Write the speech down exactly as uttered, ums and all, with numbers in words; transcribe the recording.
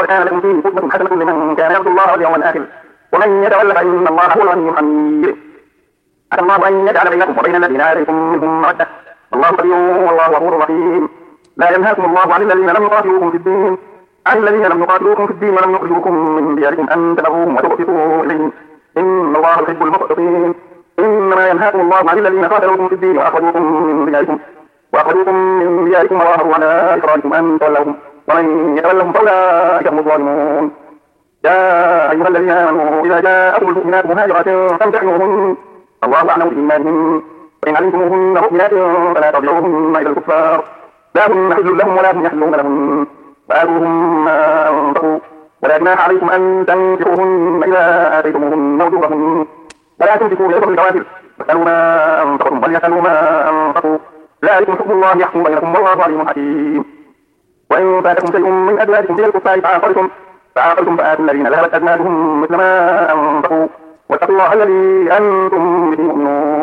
كان لكم فيه أسوة حسنة لمن كان يرجو الله واليوم الآخر ومن يتولى فإن الله هو الغني الحميد. عسى الله أن يجعل بينكم وبين الذين عليكم منهم مودة والله خبير والله غفور رحيم. لا ينهاكم الله عن الذين لم يقاتلوكم في الدين عن الذين لم يقاتلوكم في الدين ولم يخرجوكم من دياركم أن تبروهم وتقسطوا إليهم إن الله يحب المقسطين. إنما ينهاكم الله عن الذين قاتلوكم في الدين وأخرجوكم من دياركم وأخرجوكم من دياركم وظاهروا على إخراجكم أن تولوهم ومن يتولهم فأولئك هم الظالمون. يا أيها الذين آمنوا إذا جاءكم المؤمنات مهاجرات فامتحنوهن الله أعلم بإيمانهن وإن علمتموهن مؤمنات فلا ترجعوهن إلى الكفار لا هم حل لهم ولا هم يحلون لهم وآتوهم ما أنفقوا ولا جناح عليكم أن تنكحوهن إذا آتيتموهن أجورهن ولا تمسكوا بأسر الكوافر واسألوا ما أنفقتم وليسألوا ما أنفقوا ذلكم حكم الله يحكم بينكم والله عليم حكيم. وإن فاتكم شيء من أزواجكم إلى الكفار فعاقبتم فعاقبتم فآتوا الذين ذهبت أزواجهم مثل ما أنفقوا واتقوا الله الذي أنتم به مؤمنون.